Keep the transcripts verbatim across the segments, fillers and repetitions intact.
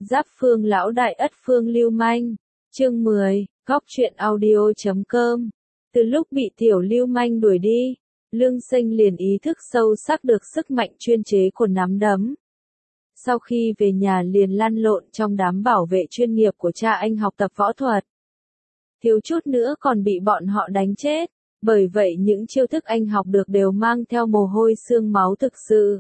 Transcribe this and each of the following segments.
Giáp phương lão đại ất phương lưu manh. Chương mười, góc truyện audio.com. Từ lúc bị tiểu lưu manh đuổi đi, Lương Sinh liền ý thức sâu sắc được sức mạnh chuyên chế của nắm đấm. Sau khi về nhà liền lăn lộn trong đám bảo vệ chuyên nghiệp của cha anh học tập võ thuật. Thiếu chút nữa còn bị bọn họ đánh chết, bởi vậy những chiêu thức anh học được đều mang theo mồ hôi xương máu thực sự.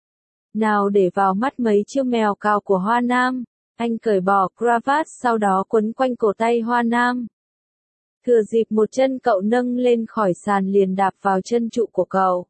Nào để vào mắt mấy chiêu mèo cào của Hoa Nam, anh cởi bỏ cravat sau đó quấn quanh cổ tay Hoa Nam. Thừa dịp một chân cậu nâng lên khỏi sàn liền đạp vào chân trụ của cậu.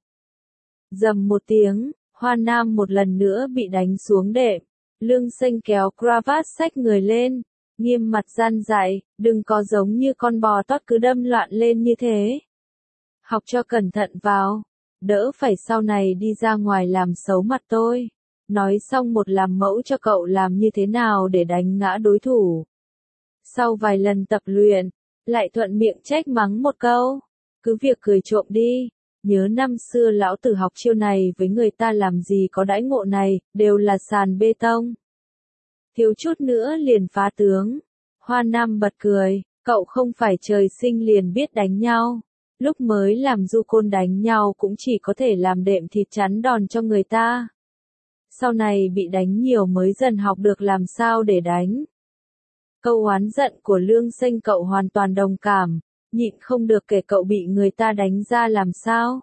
Dầm một tiếng, Hoa Nam một lần nữa bị đánh xuống đệm. Lương Sinh kéo cravat xách người lên, nghiêm mặt gian dạy, đừng có giống như con bò tót cứ đâm loạn lên như thế. Học cho cẩn thận vào, đỡ phải sau này đi ra ngoài làm xấu mặt tôi. Nói xong một làm mẫu cho cậu làm như thế nào để đánh ngã đối thủ. Sau vài lần tập luyện, lại thuận miệng trách mắng một câu, cứ việc cười trộm đi, nhớ năm xưa lão tử học chiêu này với người ta làm gì có đãi ngộ này, đều là sàn bê tông. Thiếu chút nữa liền phá tướng. Hoa Nam bật cười, cậu không phải trời sinh liền biết đánh nhau. Lúc mới làm du côn đánh nhau cũng chỉ có thể làm đệm thịt chắn đòn cho người ta. Sau này bị đánh nhiều mới dần học được làm sao để đánh. Câu oán giận của Lương Sinh cậu hoàn toàn đồng cảm, nhịn không được kể cậu bị người ta đánh ra làm sao.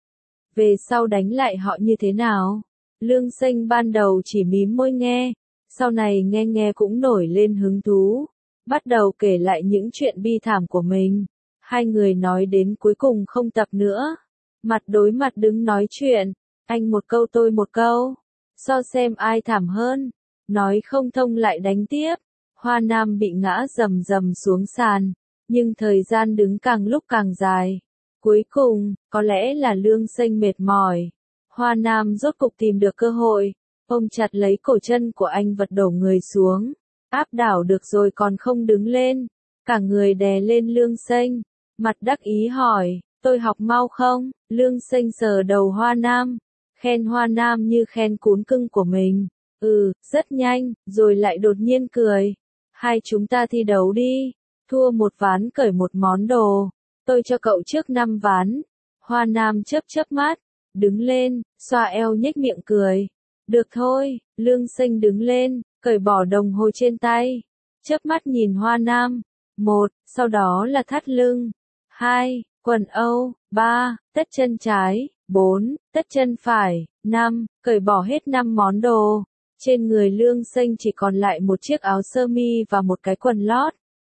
Về sau đánh lại họ như thế nào? Lương Sinh ban đầu chỉ mím môi nghe, sau này nghe nghe cũng nổi lên hứng thú, bắt đầu kể lại những chuyện bi thảm của mình. Hai người nói đến cuối cùng không tập nữa, mặt đối mặt đứng nói chuyện, anh một câu tôi một câu, so xem ai thảm hơn, nói không thông lại đánh tiếp. Hoa Nam bị ngã rầm rầm xuống sàn, nhưng thời gian đứng càng lúc càng dài. Cuối cùng, có lẽ là Lương Sinh mệt mỏi, Hoa Nam rốt cục tìm được cơ hội, ôm chặt lấy cổ chân của anh vật đổ người xuống, áp đảo được rồi còn không đứng lên, cả người đè lên Lương Sinh, mặt đắc ý hỏi, tôi học mau không? Lương Sinh sờ đầu Hoa Nam, khen Hoa Nam như khen cún cưng của mình, ừ, rất nhanh, rồi lại đột nhiên cười. Hai chúng ta thi đấu đi, thua một ván cởi một món đồ, tôi cho cậu trước năm ván. Hoa Nam chớp chớp mắt, đứng lên, xoa eo nhếch miệng cười. Được thôi, Lương Sinh đứng lên, cởi bỏ đồng hồ trên tay, chớp mắt nhìn Hoa Nam. Một, sau đó là thắt lưng. Hai, quần âu. Ba, tất chân trái. Bốn, tất chân phải. Năm, cởi bỏ hết năm món đồ. Trên người Lương Sinh chỉ còn lại một chiếc áo sơ mi và một cái quần lót.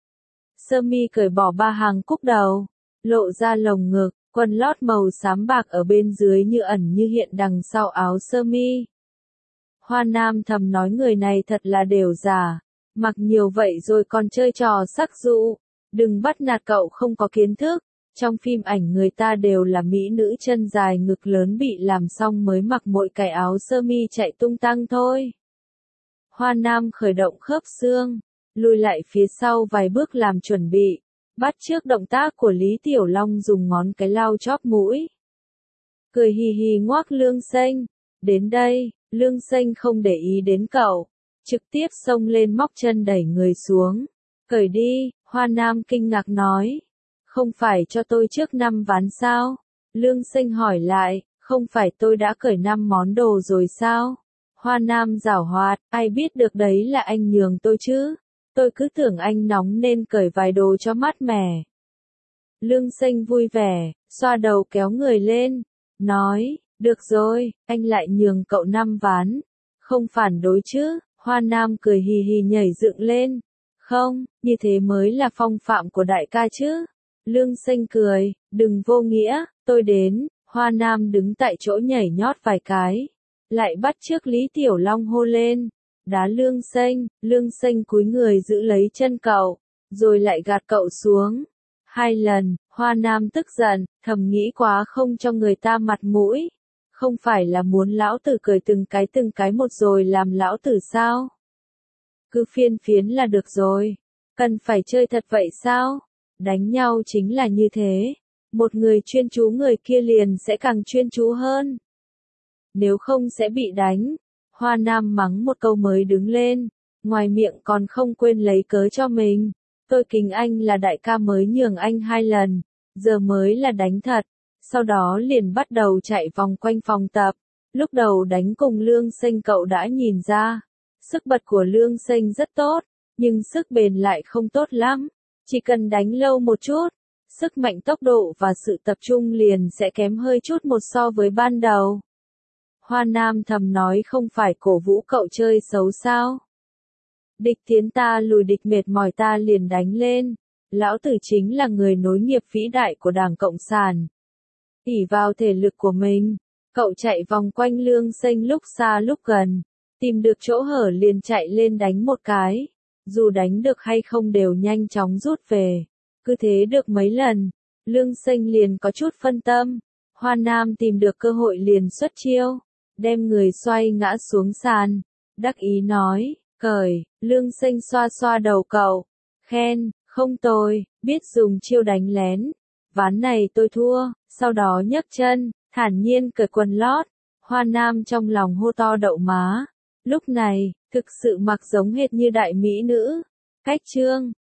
Sơ mi cởi bỏ ba hàng cúc đầu, lộ ra lồng ngực, quần lót màu xám bạc ở bên dưới như ẩn như hiện đằng sau áo sơ mi. Hoa Nam thầm nói người này thật là đều giả, mặc nhiều vậy rồi còn chơi trò sắc dụ, đừng bắt nạt cậu không có kiến thức. Trong phim ảnh người ta đều là mỹ nữ chân dài ngực lớn bị làm xong mới mặc mỗi cái áo sơ mi chạy tung tăng thôi. Hoa Nam khởi động khớp xương, lùi lại phía sau vài bước làm chuẩn bị, bắt chước động tác của Lý Tiểu Long dùng ngón cái lau chóp mũi. Cười hì hì ngoác Lương Sinh, đến đây, Lương Sinh không để ý đến cậu, trực tiếp xông lên móc chân đẩy người xuống. Cởi đi, Hoa Nam kinh ngạc nói. Không phải cho tôi trước năm ván sao? Lương Sinh hỏi lại, không phải tôi đã cởi năm món đồ rồi sao? Hoa Nam giảo hoạt, ai biết được đấy là anh nhường tôi chứ? Tôi cứ tưởng anh nóng nên cởi vài đồ cho mát mẻ. Lương Sinh vui vẻ, xoa đầu kéo người lên, nói, được rồi, anh lại nhường cậu năm ván. Không phản đối chứ? Hoa Nam cười hì hì nhảy dựng lên. Không, như thế mới là phong phạm của đại ca chứ? Lương Sinh cười, đừng vô nghĩa, tôi đến. Hoa Nam đứng tại chỗ nhảy nhót vài cái, lại bắt chước Lý Tiểu Long hô lên, đá Lương Sinh. Lương Sinh cúi người giữ lấy chân cậu, rồi lại gạt cậu xuống. Hai lần, Hoa Nam tức giận, thầm nghĩ quá không cho người ta mặt mũi. Không phải là muốn lão tử cười từng cái từng cái một rồi làm lão tử sao? Cứ phiên phiến là được rồi, cần phải chơi thật vậy sao? Đánh nhau chính là như thế, một người chuyên chú người kia liền sẽ càng chuyên chú hơn. Nếu không sẽ bị đánh. Hoa Nam mắng một câu mới đứng lên, ngoài miệng còn không quên lấy cớ cho mình. Tôi kính anh là đại ca mới nhường anh hai lần, giờ mới là đánh thật. Sau đó liền bắt đầu chạy vòng quanh phòng tập. Lúc đầu đánh cùng Lương Sinh cậu đã nhìn ra, sức bật của Lương Sinh rất tốt, nhưng sức bền lại không tốt lắm. Chỉ cần đánh lâu một chút, sức mạnh tốc độ và sự tập trung liền sẽ kém hơi chút một so với ban đầu. Hoa Nam thầm nói không phải cổ vũ cậu chơi xấu sao. Địch tiến ta lùi địch mệt mỏi ta liền đánh lên. Lão tử chính là người nối nghiệp vĩ đại của Đảng Cộng sản. ỷ vào thể lực của mình, cậu chạy vòng quanh Lương Sinh lúc xa lúc gần, tìm được chỗ hở liền chạy lên đánh một cái. Dù đánh được hay không đều nhanh chóng rút về. Cứ thế được mấy lần, Lương Sinh liền có chút phân tâm. Hoa Nam tìm được cơ hội liền xuất chiêu, đem người xoay ngã xuống sàn. Đắc ý nói, cởi. Lương Sinh xoa xoa đầu cậu, khen, không tồi, biết dùng chiêu đánh lén. Ván này tôi thua, sau đó nhấc chân, thản nhiên cởi quần lót. Hoa Nam trong lòng hô to đậu má. Lúc này, thực sự mặc giống hệt như đại mỹ nữ. Cách chương